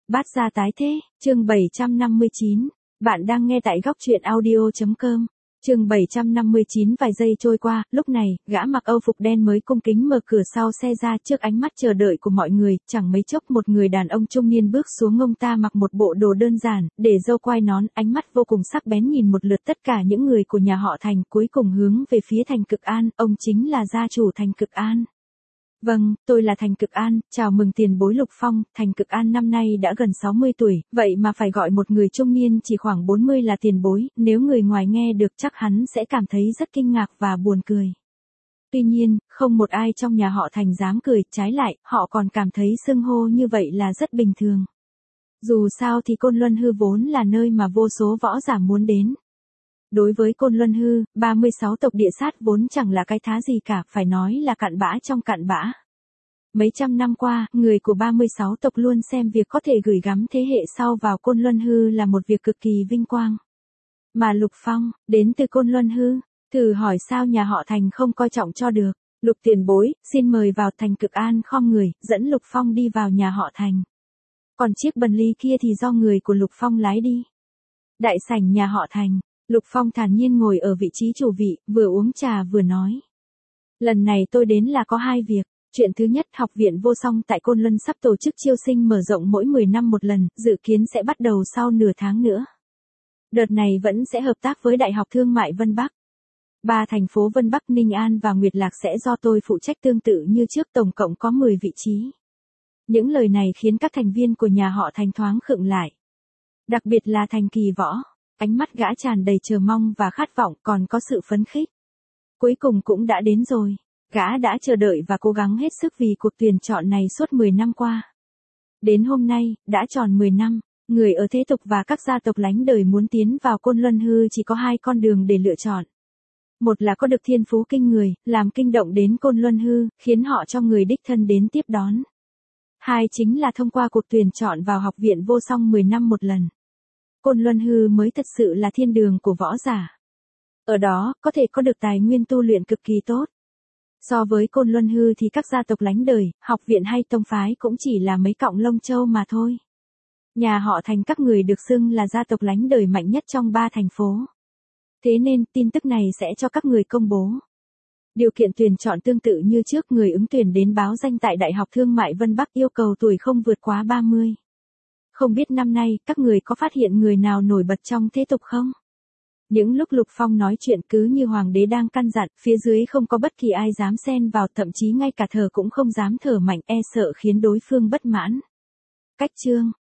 Bát gia tái thế, chương 759. Bạn đang nghe tại góc truyện audio.com. Chương 759. Vài giây trôi qua, lúc này, gã mặc âu phục đen mới cung kính mở cửa sau xe ra trước ánh mắt chờ đợi của mọi người, chẳng mấy chốc một người đàn ông trung niên bước xuống. Ông ta mặc một bộ đồ đơn giản, để râu quai nón, ánh mắt vô cùng sắc bén nhìn một lượt tất cả những người của nhà họ Thành, cuối cùng hướng về phía Thành Cực An, ông chính là gia chủ Thành Cực An. Vâng, tôi là Thành Cực An, chào mừng tiền bối Lục Phong. Thành Cực An năm nay đã gần 60 tuổi, vậy mà phải gọi một người trung niên chỉ khoảng 40 là tiền bối, nếu người ngoài nghe được chắc hắn sẽ cảm thấy rất kinh ngạc và buồn cười. Tuy nhiên, không một ai trong nhà họ Thành dám cười, trái lại, họ còn cảm thấy xưng hô như vậy là rất bình thường. Dù sao thì Côn Luân Hư vốn là nơi mà vô số võ giả muốn đến. Đối với Côn Luân Hư, 36 tộc địa sát vốn chẳng là cái thá gì cả, phải nói là cặn bã trong cặn bã. Mấy trăm năm qua, người của 36 tộc luôn xem việc có thể gửi gắm thế hệ sau vào Côn Luân Hư là một việc cực kỳ vinh quang. Mà Lục Phong, đến từ Côn Luân Hư, thử hỏi sao nhà họ Thành không coi trọng cho được. Lục tiền bối, xin mời vào. Thành Cực An khom người, dẫn Lục Phong đi vào nhà họ Thành. Còn chiếc Bentley kia thì do người của Lục Phong lái đi. Đại sảnh nhà họ Thành. Lục Phong thản nhiên ngồi ở vị trí chủ vị, vừa uống trà vừa nói. Lần này tôi đến là có hai việc. Chuyện thứ nhất, học viện Vô Song tại Côn Luân sắp tổ chức chiêu sinh mở rộng mỗi 10 năm một lần, dự kiến sẽ bắt đầu sau nửa tháng nữa. Đợt này vẫn sẽ hợp tác với Đại học Thương mại Vân Bắc. 3 thành phố Vân Bắc, Ninh An và Nguyệt Lạc sẽ do tôi phụ trách tương tự như trước, tổng cộng có 10 vị trí. Những lời này khiến các thành viên của nhà họ Thành thoáng khựng lại. Đặc biệt là Thành Kỳ Võ. Ánh mắt gã tràn đầy chờ mong và khát vọng, còn có sự phấn khích. Cuối cùng cũng đã đến rồi. Gã đã chờ đợi và cố gắng hết sức vì cuộc tuyển chọn này suốt 10 năm qua. Đến hôm nay, đã tròn 10 năm, người ở thế tục và các gia tộc lánh đời muốn tiến vào Côn Luân Hư chỉ có hai con đường để lựa chọn. Một là có được thiên phú kinh người, làm kinh động đến Côn Luân Hư, khiến họ cho người đích thân đến tiếp đón. Hai chính là thông qua cuộc tuyển chọn vào học viện Vô Song 10 năm một lần. Côn Luân Hư mới thật sự là thiên đường của võ giả. Ở đó, có thể có được tài nguyên tu luyện cực kỳ tốt. So với Côn Luân Hư thì các gia tộc lánh đời, học viện hay tông phái cũng chỉ là mấy cọng lông châu mà thôi. Nhà họ Thành các người được xưng là gia tộc lánh đời mạnh nhất trong 3 thành phố. Thế nên, tin tức này sẽ cho các người công bố. Điều kiện tuyển chọn tương tự như trước, người ứng tuyển đến báo danh tại Đại học Thương mại Vân Bắc, yêu cầu tuổi không vượt quá 30. Không biết năm nay, các người có phát hiện người nào nổi bật trong thế tục không? Những lúc Lục Phong nói chuyện cứ như hoàng đế đang căn dặn, phía dưới không có bất kỳ ai dám xen vào, thậm chí ngay cả thở cũng không dám thở mạnh, e sợ khiến đối phương bất mãn. Cách chương,